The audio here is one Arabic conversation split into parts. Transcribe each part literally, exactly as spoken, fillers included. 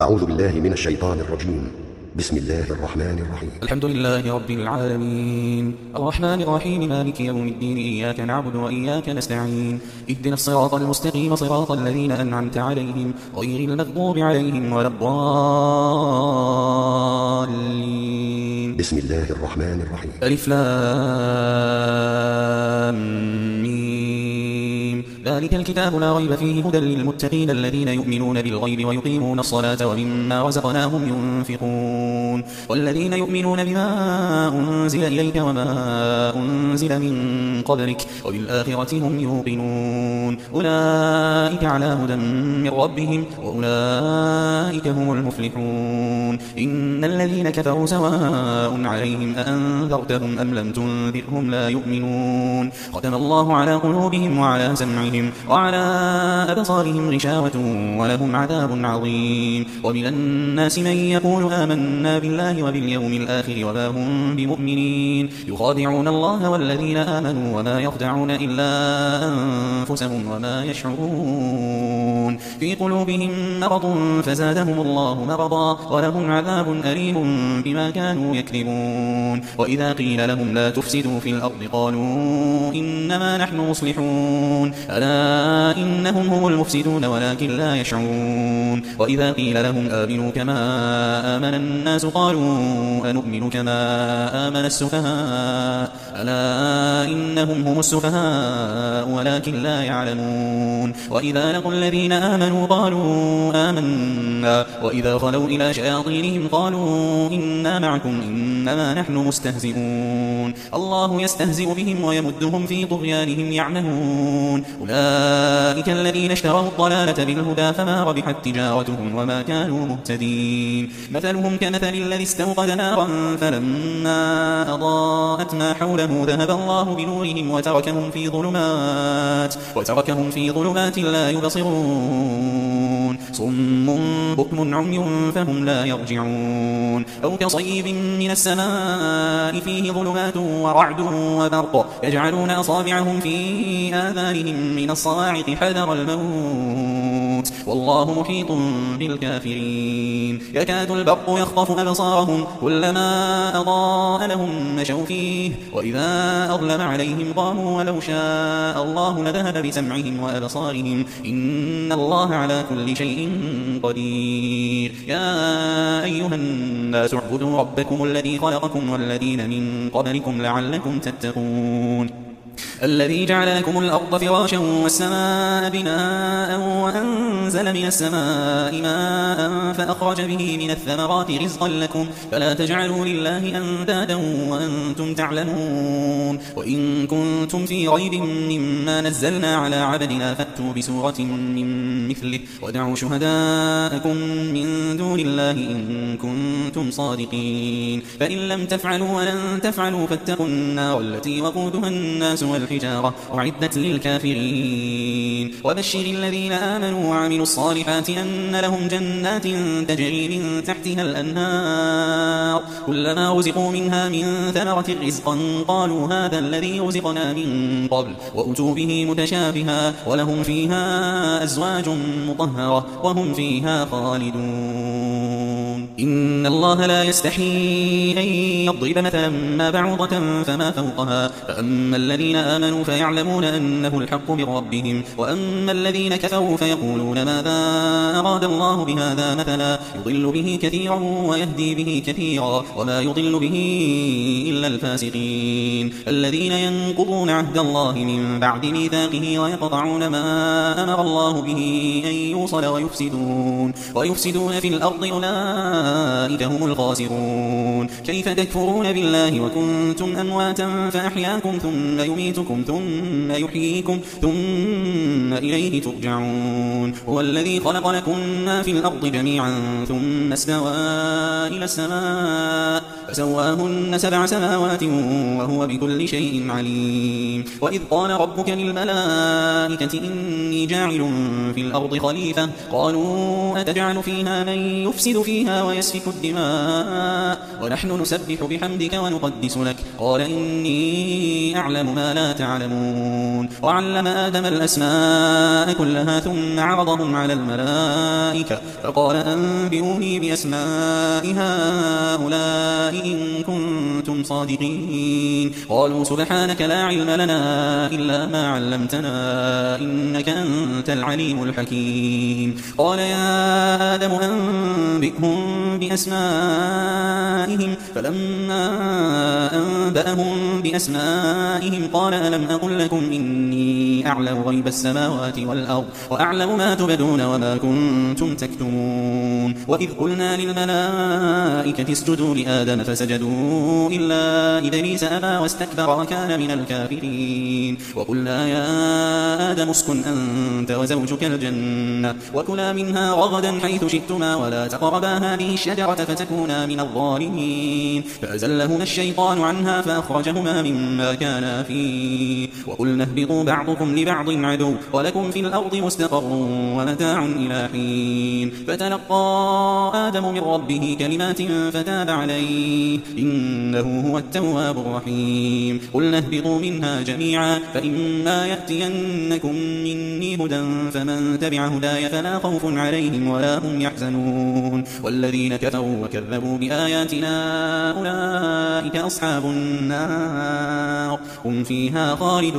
أعوذ بالله من الشيطان الرجيم. بسم الله الرحمن الرحيم. الحمد لله رب العالمين الرحمن الرحيم مالك يوم الدين إياك نعبد وإياك نستعين اهدنا الصراط المستقيم صراط الذين أنعمت عليهم غير المغضوب عليهم ولا الضالين. بسم الله الرحمن الرحيم. ألف لام ميم ذلك الكتاب لا ريب فيه هدى للمتقين الذين يؤمنون بالغيب ويقيمون الصلاة ومما رزقناهم ينفقون والذين يؤمنون بما أنزل إليك وما أنزل من قبلك وبالآخرة هم يوقنون أولئك على هدى من ربهم وأولئك هم المفلحون. إن الذين كفروا سواء عليهم أأنذرتهم أم لم تنذرهم لا يؤمنون ختم الله على قلوبهم وعلى سمعهم وعلى أبصارهم غشاوة ولهم عذاب عظيم. ومن الناس من يقول آمنا بالله وباليوم الآخر وما هم بمؤمنين يخادعون الله والذين آمنوا وما يخدعون إلا أنفسهم وما يشعرون في قلوبهم مرض فزادهم الله مرضا ولهم عذاب أليم بما كانوا يكذبون. وإذا قيل لهم لا تفسدوا في الأرض قالوا إنما نحن مصلحون ألا إنهم هم المفسدون ولكن لا يشعرون. وإذا قيل لهم آمنوا كما آمن الناس قالوا أنؤمن كما آمن السفهاء ألا إنهم هم السفهاء ولكن لا يعلمون. وإذا لقوا الذين آمنوا قالوا آمنا وإذا خلوا إلى شياطينهم قالوا إنا معكم إنما نحن مستهزئون الله يستهزئ بهم ويمدهم في طغيانهم يعمهون. أولئك الذين اشتروا الضلالة بالهدى فما ربحت تجارتهم وما كانوا مهتدين. مثلهم كمثل الذي استوقد نارا فلما أضاءت ما حوله ذهب الله بنورهم وتركهم في ظلمات وتركهم في ظلمات لا يبصرون صم بكم عمي فهم لا يرجعون. أو كصيب من السماء فيه ظلمات ورعد وبرق يجعلون أصابعهم في آذانهم من الصواعق حذر الموت والله محيط بالكافرين. يكاد البرق يخطف أبصارهم كلما أضاء لهم مشوا فيه وإذا أظلم عليهم قاموا ولو شاء الله لذهب بسمعهم وأبصارهم إن الله على كل شيء قدير. يا أيها الناس اعبدوا ربكم الذي خلقكم والذين من قبلكم لعلكم تتقون الذي جعل لكم الأرض فراشا والسماء بناء وأنزل من السماء ماء فأخرج به من الثمرات رزقا لكم فلا تجعلوا لله أندادا وأنتم تعلمون. وإن كنتم في ريب مما نزلنا على عبدنا فأتوا بسورة من مثله ودعوا شهداءكم من دون الله إن كنتم صادقين فإن لم تفعلوا ولن تفعلوا فاتقوا النار التي وقودها الناس والحجارة أعدت للكافرين. وبشر الذين آمنوا وعملوا الصالحات أن لهم جنات تجري من تحتها الأنهار كلما رزقوا منها من ثمرة رزقا قالوا هذا الذي رزقنا من قبل وأتوا به متشابها ولهم فيها أزواج مطهرة وهم فيها خالدون. إن الله لا يستحيي أن يضرب مثلا ما بعوضة فما فوقها فأما الذين آمنوا فيعلمون أنه الحق من ربهم وأما الذين كفروا فيقولون ماذا أراد الله بهذا مثلا يضل به كثيرا ويهدي به كثيرا وما يضل به إلا الفاسقين الذين ينقضون عهد الله من بعد ميثاقه ويقطعون ما أمر الله به أن يوصل ويفسدون ويفسدون في الأرض أولئك هم الخاسرون. كيف تكفرون بالله وكنتم أمواتا فأحياكم ثم يميتكم ثم يحييكم ثم إليه ترجعون. هو الذي خلق لكم ما في الأرض جميعا ثم استوى إلى السماء فسواهن سبع سماوات وهو بكل شيء عليم. وإذ قال ربك للملائكة إني جاعل في الأرض خليفة قالوا أتجعل فيها من يفسد فيها ويسفك الدماء ونحن نسبح بحمدك ونقدس لك قال إني أعلم ما لا تعلمون. وعلم آدم الأسماء كلها ثم عرضهم على الملائكة فقال أنبئوني بأسماء هؤلاء إن كنتم صادقين. قالوا سبحانك لا علم لنا إلا ما علمتنا إنك أنت العليم الحكيم. قال يا آدم أنبئهم بأسمائهم فلما أنبأهم بأسمائهم قال ألم أقل لكم إني أعلم غيب السماوات والأرض وأعلم ما تبدون وما كنتم تكتمون. وإذ قلنا للملائكة اسجدوا لآدم فسجدوا إلا إبليس أبى واستكبر وكان من الكافرين. وقلنا يا آدم اسكن أنت وزوجك الجنة وكلا منها رغدا حيث شئتما ولا تقربا هذه الشجرة فتكونا من الظالمين. فأزلهما الشيطان عنها فأخرجهما مما كانا فيه. وقلنا اهبطوا بعضكم لبعض عدو ولكم في الأرض مستقر ومتاع إلى حين. فتلقى آدم من ربه كلمات فتاب عليه إنه هو التواب الرحيم. قلنا اهبطوا منها جميعا فإما يأتينكم مني هدى فمن تبع هداي فلا خوف عليهم ولا هم يحزنون. والذين كفروا وكذبوا بآياتنا أولئك أصحاب النار هم فيها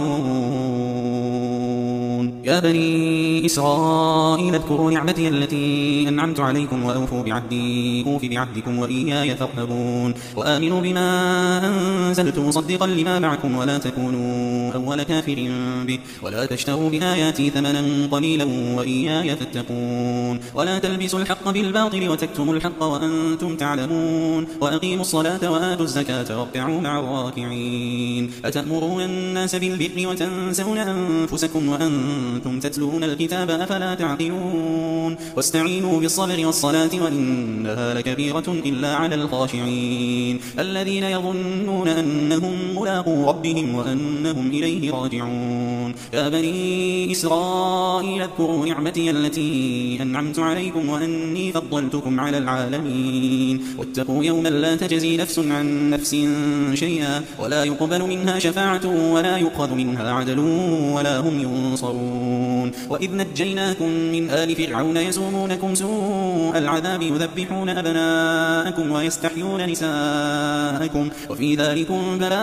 خالدون. يا بني إسرائيل اذكروا نعمتي التي أنعمت عليكم وأوفوا بعهدي أوف بعهدكم وإياي فارهبون. وآمنوا بما أنزلت مصدقا لما معكم ولا تكونوا أول كافر به ولا تشتروا بآياتي ثمنا قليلا وإياي فاتقون. ولا تلبسوا الحق بالباطل وتكتموا الحق وأنتم تعلمون. وأقيموا الصلاة وآتوا الزكاة واركعوا مع الراكعين. أتأمرون الناس بالبر وتنسون أنفسكم وأنتم تتلون الكتاب أفلا تعقلون. واستعينوا بالصبر والصلاة وإنها لكبيرة إلا على الخاشعين الذين يظنون أنهم ملاقو ربهم وأنهم إليه راجعون. يا بني إسرائيل اذكروا نعمتي التي أنعمت عليكم وأني فضلتكم على العالمين. واتقوا يوما لا تجزي نفس عن نفس شيئا ولا يقبل منها شفاعة ولا يؤخذ منها عدل ولا هم ينصرون. وإذ نجيناكم من آل فرعون يسومونكم سوء العذاب يذبحون أبناءكم ويستحيون نساءكم وفي ذلكم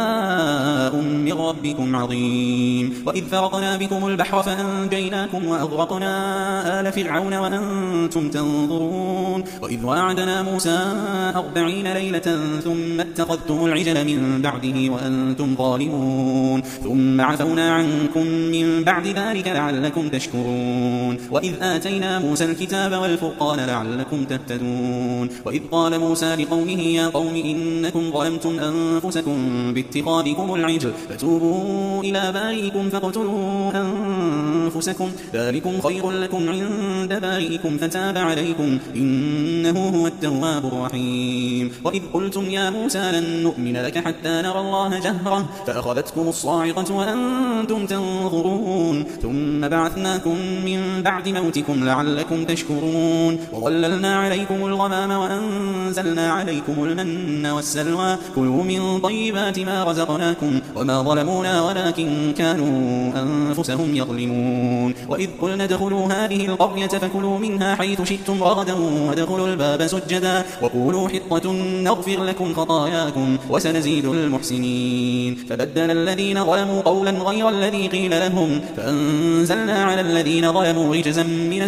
بلاء من ربكم عظيم. وإذ فرقنا بكم البحر فأنجيناكم وأغرقنا آل فرعون وأنتم تنظرون. وإذ وعدنا موسى أربعين ليلة ثم اتخذتم العجل من بعده وأنتم ظالمون ثم عفونا عنكم من بعد ذلك لعلكم تشكرون. وإذ آتينا موسى الكتاب والفرقان لعلكم تهتدون. وإذ قال موسى لقومه يا قوم إنكم ظلمتم أنفسكم باتخاذكم العجل فتوبوا إلى بارئكم فاقتلوا أنفسكم ذلكم خير لكم عند بارئكم فتاب عليكم إنه هو التواب الرحيم. وإذ قلتم يا موسى لن نؤمن لك حتى نرى الله جهرة فأخذتكم الصاعقة وأنتم تنظرون ثم بعثناكم من بعد موتكم لعلكم تشكرون. وظللنا عليكم الغمام وأنزلنا عليكم المن والسلوى كلوا من طيبات ما رزقناكم وما ظلمونا ولكن كانوا أنفسهم يظلمون. وإذ قلنا ادخلوا هذه القرية فكلوا منها حيث شئتم رغدا وادخلوا الباب سجدا وقولوا حطة نغفر لكم خطاياكم وسنزيد المحسنين. فبدل الذين ظلموا قولا غير الذي قيل لهم فأنزلنا على الذين ظلموا رجزا من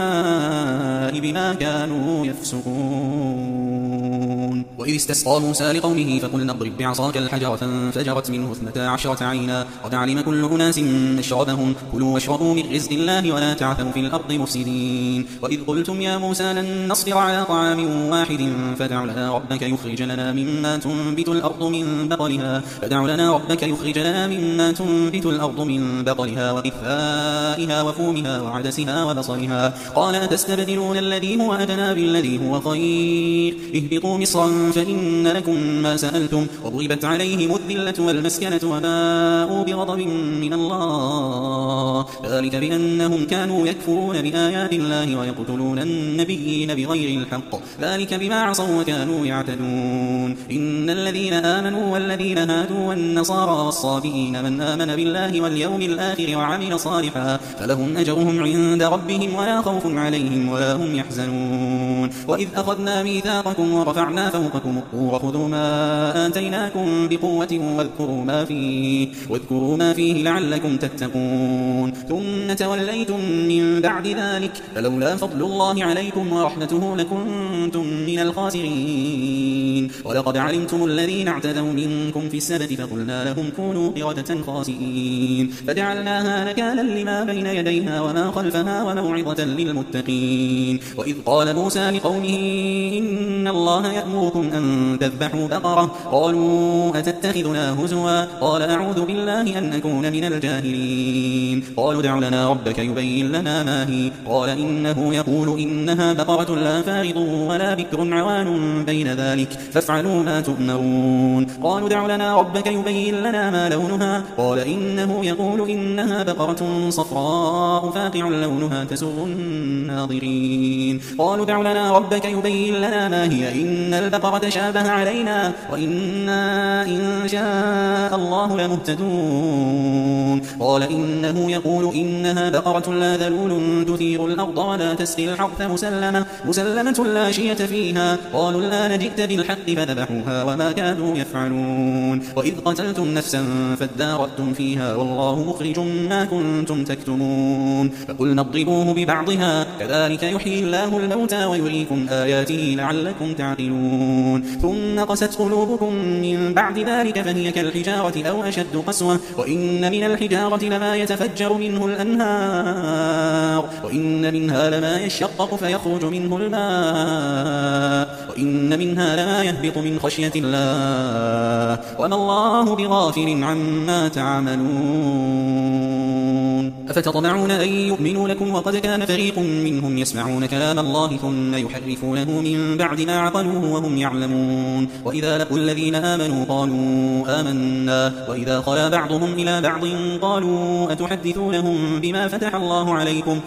السماء بما كانوا يفسقون. وإذ استسقى موسى لقومه فقلنا اضرب بعصاك الحجر فانفجرت منه اثنتا عشرة عينا قد علم كل أناس مشربهم كلوا واشربوا من رزق الله ولا تعثوا في الأرض مفسدين. وإذ قلتم يا موسى لن نصبر على طعام واحد فدع لنا ربك يخرج لنا مما تنبت الأرض من بقلها فدع لنا ربك يخرج لنا مما تنبت الأرض من بقلها وقثائها وفومها وعدسها وبصلها قال أتستبدلون الذي هو أدنى بالذي هو خير اهبطوا مصرا مصرا فإن لكم ما سألتم وضربت عليهم الذلة والمسكنة وباءوا بغضب من الله ذلك بأنهم كانوا يكفرون بآيات الله ويقتلون النبيين بغير الحق ذلك بما عصوا وكانوا يعتدون إن الذين آمنوا والذين هادوا والنصارى والصابئين من آمن بالله واليوم الآخر وعمل صالحا فلهم أجرهم عند ربهم ولا خوف عليهم ولا هم يحزنون وإذ أخذنا ميثاقكم ورفعنا فوقكم الطور خذوا ما آتيناكم بقوة واذكروا ما فيه, واذكروا ما فيه لعلكم تتقون ثم توليتم من بعد ذلك فلولا فضل الله عليكم ورحمته لكنتم من الخاسرين ولقد علمتم الذين اعتدوا منكم في السبت فقلنا لهم كونوا قردة خاسئين فجعلناها نكالا لما بين يديها وما خلفها وموعظة للمتقين وإذ قال موسى لقومه إن الله يأمركم أن تذبحوا بقرة قالوا أتتخذنا هزوا قال أعوذ بالله أن أكون من الجاهلين قالوا ادع لنا ربك يبين لنا ما هي قال إنه يقول إنها بقرة لا فارض ولا بكر عوان بين ذلك فافعلوا ما تؤمرون قالوا ادع لنا ربك يبين لنا ما لونها قال إنه يقول إنها بقرة صفراء فاقع لونها تسر الناظرين قالوا ادع لنا ربك يبين لنا ما هي إن البقرة شابه علينا وإنا إن شاء الله لمهتدون قال إنه يقول إنها بقرة لا ذلول تثير الأرض ولا تسقي الحرث مسلمة, مسلمة لا شية فيها قالوا الآن جئت بالحق فذبحوها وما كانوا يفعلون وإذ قتلتم نفسا فادارأتم فيها والله مخرج ما كنتم تكتمون فقلنا اضربوه ببعضها كذلك يحيي الله الموتى ويريكم آياته لعلكم تعقلون ثم قست قلوبكم من بعد ذلك فهي كالحجارة أو أشد قسوة وإن من الحجارة لما يتفجر منه الأنهار وإن منها لما يشقق فيخرج منه الماء وإن منها لما يهبط من خشية الله وما الله بغافل عما تعملون أفتطمعون أن يؤمنوا لكم وقد كان فريق منهم يسمعون كلام الله ثم يحرفونه من بعد ما عقلوه وهم يعلمون وإذا لقوا الذين آمنوا قالوا آمنا وإذا خلا بعضهم إلى بعض قالوا أتحدثونهم بما فتح الله عليكم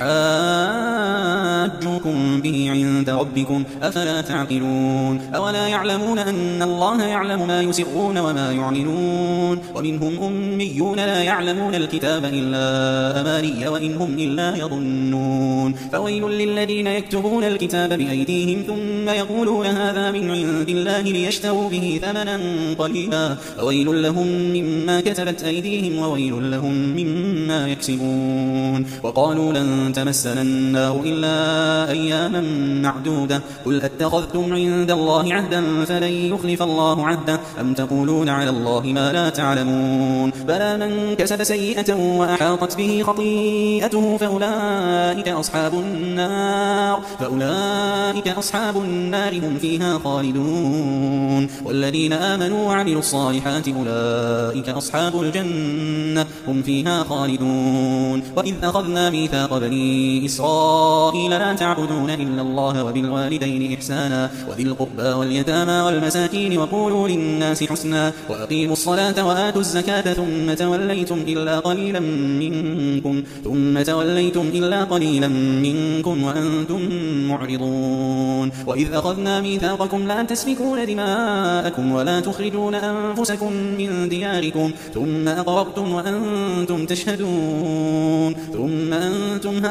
ليحاجوكم به عند ربكم أفلا تعقلون أولا يعلمون أن الله يعلم ما يسرون وما يعلنون ومنهم أميون لا يعلمون الكتاب إلا أماني وإن هم إلا يظنون فويل للذين يكتبون الكتاب بأيديهم ثم يقولون هذا من عند الله ليشتروا به ثمنا قليلا فويل لهم مما كتبت أيديهم وويل لهم مما يكسبون وقالوا لن تمسنا النار إلا أياما معدودة قل أتخذتم عند الله عهدا فلن يخلف الله عهده أم تقولون على الله ما لا تعلمون بلى من كسب سيئة وأحاطت به خطيئته فأولئك أصحاب النار فأولئك أصحاب النار هم فيها خالدون والذين آمنوا وعملوا الصالحات أولئك أصحاب الجنة هم فيها خالدون وإذ أخذنا ميثاق بني إسرائيل لا تعبدون إلا الله وبالوالدين إحسانا وذي القربى واليتامى والمساكين وقولوا للناس حسنا وأقيموا الصلاة وآتوا الزكاة ثم توليتم إلا قليلا منكم ثم توليتم إلا قليلا منكم وأنتم معرضون وإذ أخذنا ميثاقكم لا تسفكون دماءكم ولا تخرجون أنفسكم من دياركم ثم أقررتم وأنتم تشهدون ثم أنتم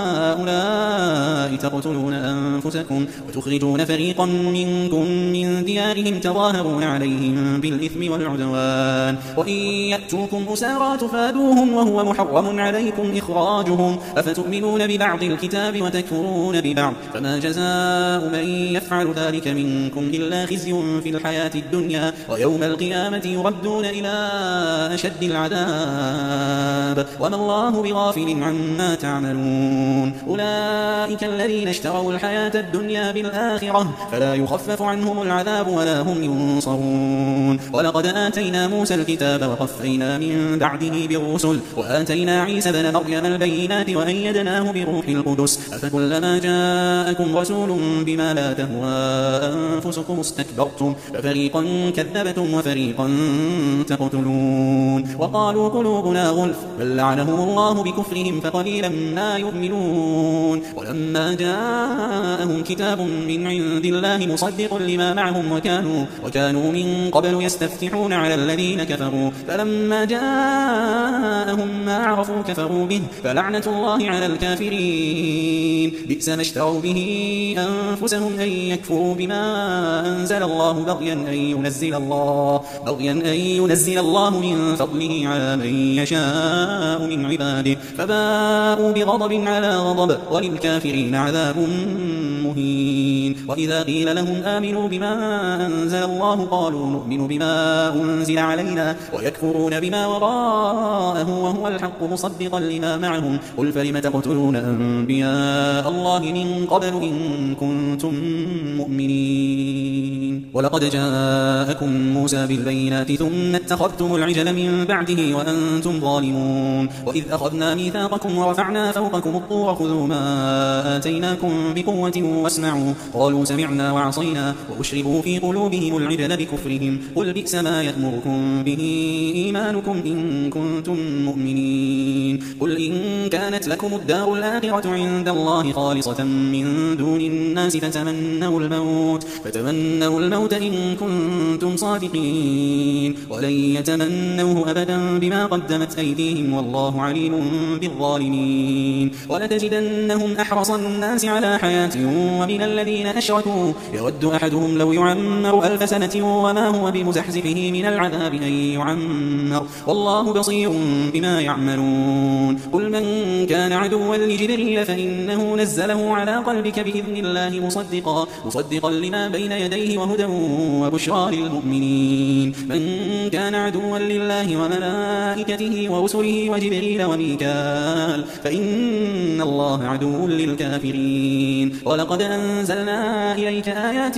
هؤلاء تقتلون أنفسكم وتخرجون فريقا منكم من ديارهم تظاهرون عليهم بالإثم والعدوان وإن يأتوكم أسارى تفادوهم وهو محرم عليكم إخراجهم أفتؤمنون ببعض الكتاب وتكفرون ببعض فما جزاء من يفعل ذلك منكم إلا خزي في الحياة الدنيا ويوم القيامة يردون إلى أشد العذاب وما الله بغافل عما تعملون أولئك الذين اشتروا الحياة الدنيا بالآخرة فلا يخفف عنهم العذاب ولا هم ينصرون ولقد آتينا موسى الكتاب وقفينا من بعده بالرسل وآتينا وآتينا عيسى ابن مريم البينات وأيدناه بروح القدس أفكلما جاءكم رسول بما لا تهوى أنفسكم استكبرتم ففريقا كذبتم وفريقا تقتلون وقالوا قلوبنا غلف بل لعنهم الله بكفرهم فقليلا ما يؤمنون ولما جاءهم كتاب من عند الله مصدق لما معهم وكانوا, وكانوا من قبل يستفتحون على الذين كفروا فلما جاءهم ما عرفوا كفروا به فلعنة الله على الكافرين بئس ما اشتروا به أنفسهم أن يكفروا بما أنزل الله بغيا أن ينزل الله, بغيا أن ينزل الله من فضله على من يشاء من عباده فباءوا بغضب على غضب وللكافرين عذاب مهين وإذا قيل لهم آمنوا بما أنزل الله قالوا نؤمن بما أنزل علينا ويكفرون بما وراءه وهو الحق مصدقا لما معهم قل فلم تقتلون أنبياء الله من قبل إن كنتم مؤمنين ولقد جاءكم موسى بالبينات ثم اتخذتم العجل من بعده وأنتم ظالمون وإذ أخذنا ميثاقكم ورفعنا فوقكم الطور خذوا ما آتيناكم بقوة واسمعوا قالوا سمعنا وعصينا وأشربوا في قلوبهم العجل بكفرهم قل بئس ما يأمركم به إيمانكم إن كنتم مؤمنين قل إن كانت لكم الدار الآخرة عند الله خالصة من دون الناس فتمنوا الموت, فتمنوا الموت إن كنتم صادقين ولن يتمنوه أبدا بما قدمت أيديهم والله عليم بالظالمين ولتجدنهم أحرص الناس على حياة ومن الذين أشركوا يود أحدهم لو يعمر ألف سنة وما هو بمزحزحه من العذاب أن يعمر والله بصير بما يعملون قل من كان عدوا لجبريل فإنه نزله على قلبك بإذن الله مصدقا, مصدقا لما بين يديه وهدى وبشرى للمؤمنين من كان عدوا لله وملائكته ورسله وجبريل وميكال فإن الله عدو للكافرين ولقد أنزلنا إليك آيات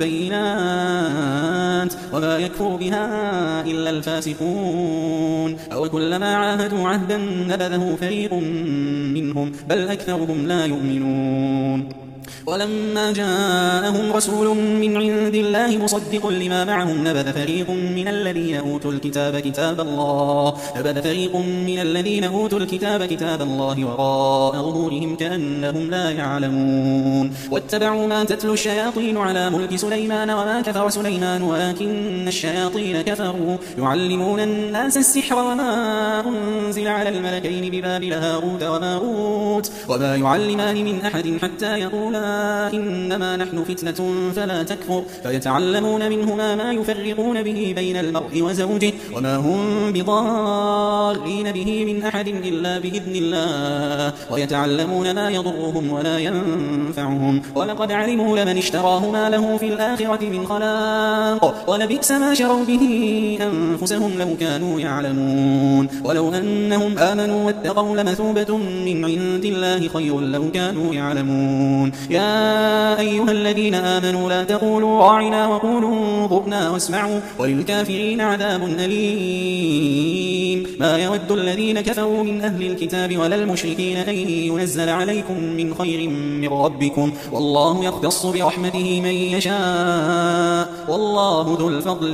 بينات وما يكفر بها إلا الفاسقون أو كلما عاهدوا عهدا نبذه فريق منهم بل أكثرهم لا يؤمنون ولما جاءهم رسول من عند الله مصدق لما معهم نبذ فريق من الذين أوتوا الكتاب كتاب الله نبذ فريق من الذين أوتوا الكتاب كتاب الله وراء ظهورهم كأنهم لا يعلمون واتبعوا ما تتلو الشياطين على ملك سليمان وما كفر سليمان ولكن الشياطين كفروا يعلمون الناس السحر وما أنزل على الملكين ببابل هاروت وماروت وما يعلمان من أحد حتى يقولا إنما نحن فتنة فلا تكفر فيتعلمون منهما ما يفرقون به بين المرء وزوجه وما هم بضارين به من أحد إلا بإذن الله ويتعلمون ما يضرهم ولا ينفعهم ولقد علموا لمن اشتراه ما له في الآخرة من خلاق ولبئس ما شروا به أنفسهم لو كانوا يعلمون ولو أنهم آمنوا واتقوا لمثوبة من عند الله خير لو كانوا يعلمون يا أيها الذين آمنوا لا تقولوا راعنا وقولوا انظرنا واسمعوا وللكافرين عذاب أليم ما يود الذين كفروا من أهل الكتاب ولا المشركين أن ينزل عليكم من خير من ربكم والله يختص برحمته من يشاء والله ذو الفضل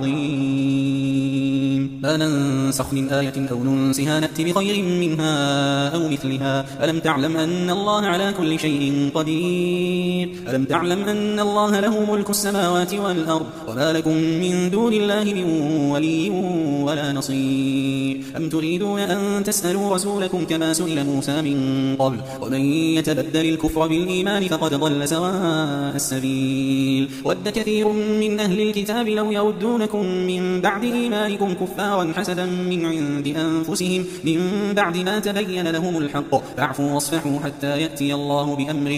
العظيم لا ننسخ من آية أو ننسها نأتي بخير منها أو مثلها ألم تعلم أن الله على كل شيء قدير ألم تعلم أن الله له ملك السماوات والأرض وما لكم من دون الله من ولي ولا نصير أم تريدون أن تسألوا رسولكم كما سئل موسى من قبل ومن يتبدل الكفر بالإيمان فقد ضل سواء السبيل ود كثير من أهل الكتاب لو يردونكم من بعد إيمانكم كفارا حسدا من عند أنفسهم من بعد ما تبين لهم الحق فاعفوا واصفحوا حتى يأتي الله بأمره إن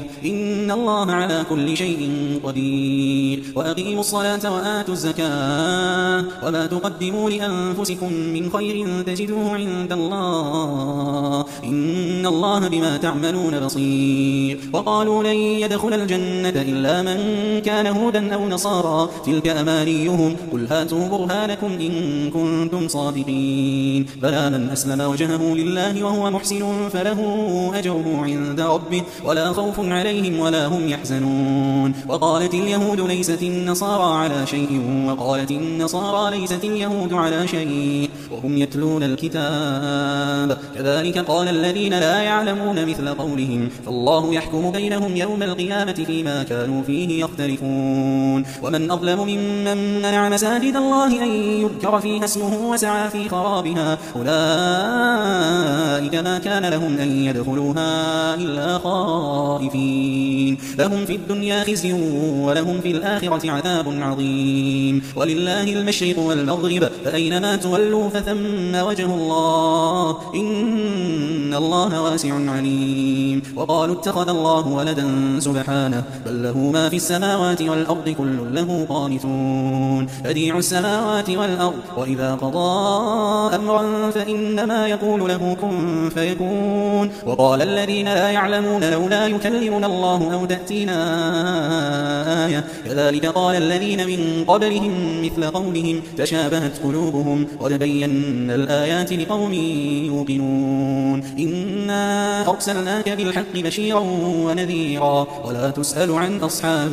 إن الله على كل شيء قدير وأقيموا الصلاة وآتوا الزكاة وما تقدموا لأنفسكم من خير تجدوه عند الله إن الله بما تعملون بصير وقالوا لن يدخل الجنة إلا من كان هودا أو نصارى تلك أمانيهم قل هاتوا برهانكم إن كنتم صادقين بلى من أسلم وجهه لله وهو محسن فله أجره عند ربه ولا خوف عليهم ولا هم يحزنون وقالت اليهود ليست النصارى على شيء وقالت النصارى ليست اليهود على شيء وهم يتلون الكتاب كذلك قال الذين لا يعلمون مثل قولهم فالله يحكم بينهم يوم القيامة فيما كانوا فيه يختلفون ومن أظلم ممن منع مساجد الله أن يذكر فيها اسمه وسعى في خرابها أولئك ما كان لهم أن يدخلوها إلا خائفين لهم في الدنيا خزي ولهم في الآخرة عذاب عظيم ولله المشرق والمغرب فأينما تولوا فثم وجه الله إن الله واسع عليم وقالوا اتخذ الله ولدا سبحانه بل له ما في السماوات والأرض كل له قانتون بديع السماوات والأرض وإذا قضى أمرا فإنما يقول له كن فيكون وقال الذين لا يعلمون لولا يكلمنا الله أو تأتينا آية كذلك قال الذين من قبلهم مثل قولهم تشابهت قلوبهم قد بينا الآيات لقوم يوقنون إنا أرسلناك بالحق بشيرا ونذيرا ولا تسأل عن أصحاب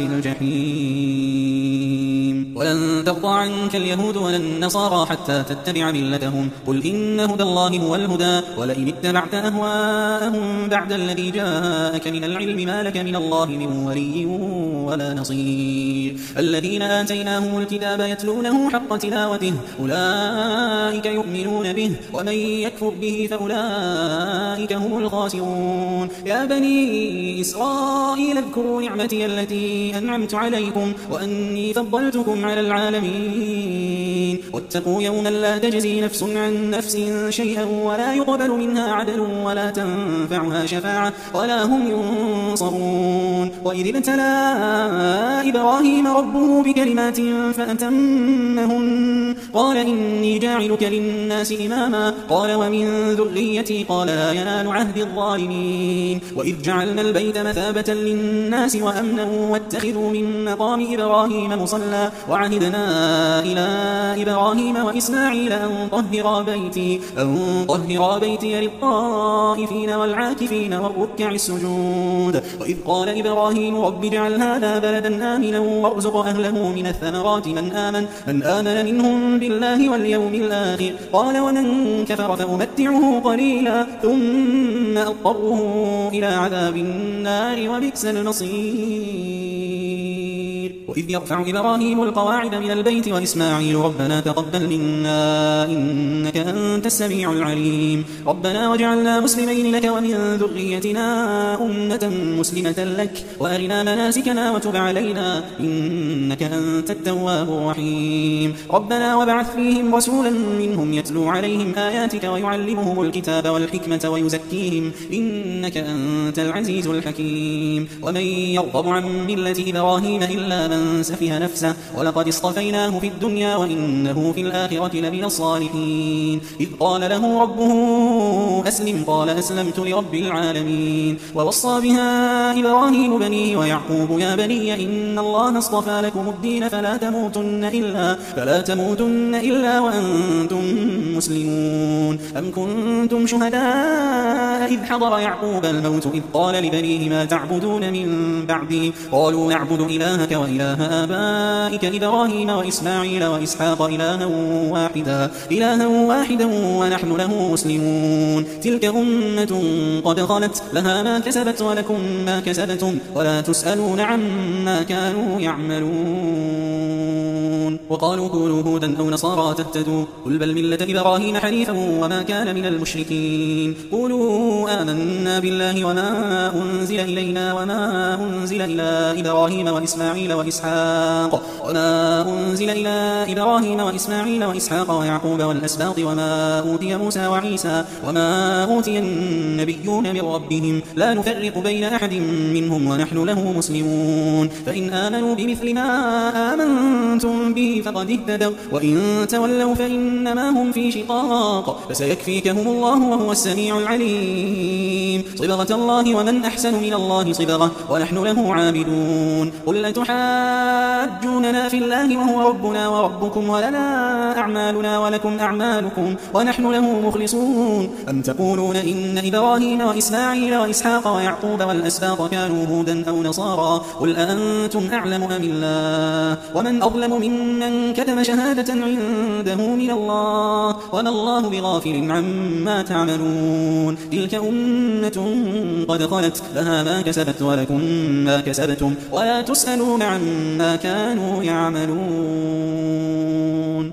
الجحيم ولن ترضى عنك اليهود ولا النصارى حتى تتبع ملتهم قل إن هدى الله هو الهدى ولئن اتبعت أهواءهم بعد الذي جاءك من العلم ما لك من الله من ولي ولا نصير الذين آتيناهم الكتاب يتلونه حق تلاوته أولئك يؤمنون به ومن يكفر به فأولئك هم الخاسرون يا بني إسرائيل اذكروا نعمتي التي أنعمت عليكم وأني فضلتكم على العالمين واتقوا يوما لا تجزي نفس عن نفس شيئا ولا يقبل منها عدل ولا تنفعها شفاعة ولا هم ينصرون وإذ ابتلى إبراهيم ربه بكلمات فأتمهن قال إني جاعلك للناس إماما قال ومن ذريتي قال لا ينال عهد الظالمين وإذ جعلنا البيت مثابة للناس وأمنا واتخذوا من مقام إبراهيم مصلى وعهدنا إلى إبراهيم وإسماعيل أن طهرا بيتي أن طهرا بيتي للطائفين والعاكفين والركع السجود وإذ قال إبراهيم رب اجعل هذا بلدا آمنا وارزق أهله من الثمرات من آمن من آمن منهم بالله واليوم الآخر قال ومن كفر فأمتعه قليلا ثم أضطره إلى عذاب النار وبئس المصير وإذ يرفع إبراهيم القواعد من البيت وإسماعيل ربنا تقبل منا إنك أنت السميع العليم ربنا واجعلنا مسلمين لك ومن ذريتنا أمة مسلمة لك وأرنا مناسكنا وتب علينا إنك أنت التواب الرحيم ربنا وابعث فيهم رسولا منهم يتلو عليهم آياتك ويعلمهم الكتاب والحكمة ويزكيهم إنك أنت العزيز الحكيم ومن يرغب عن ملة إبراهيم إلا من سفه نفسه ولقد اصطفيناه في الدنيا وإنه في الآخرة لمن الصالحين إذ قال له ربه أسلم قال أسلمت لرب العالمين ووصى بها إبراهيم بنيه ويعقوب يا بني إن الله اصطفى لكم الدين فلا تموتن إلا, فلا تموتن إلا وأنتم مسلمون أم كنتم شهداء إذ حضر يعقوب الموت إذ قال لبنيه ما تعبدون من بعدي قالوا نعبد إلهك وإله آبائك إبراهيم وإسماعيل وإسحاق إلها واحدا, إلها واحدا ونحن له مسلمون تلك أمة قد خلت لها ما كسبت ولكم ما كسبتم ولا تسألون عما كانوا يعملون وقالوا كونوا هودا أو نصارى تهتدوا قل بل ملة إبراهيم حنيفا وما كان من المشركين قولوا آمنا بالله وما أنزل إلينا وما أنزل إلى إبراهيم وإسماعيل وإسحاق وإسحاق وما أنزل إلى إبراهيم وإسماعيل وإسحاق ويعقوب والأسباط وما أوتي موسى وعيسى وما أوتي النبيون من ربهم لا نفرق بين أحد منهم ونحن له مسلمون فإن آمنوا بمثل ما آمنتم به فقد اهتدوا وإن تولوا فإنما هم في شقاق فسيكفيكهم الله وهو السميع العليم صبغة الله ومن أحسن من الله صبغة ونحن له عابدون قل لتحاجوننا في الله وهو ربنا وربكم ولنا أعمالنا ولكم أعمالكم ونحن له مخلصون أم تقولون إن إبراهيم وإسماعيل وإسحاق ويعقوب والأسباط كانوا هودا أو نصارى قل أنتم أعلم أم الله ومن أظلم ممن كتم شهادة عنده من الله وما الله بغافل عما تعملون تلك أمة قد خلت لها ما كسبت ولكم ما كسبتم ولا تسألون عما كانوا يعملون.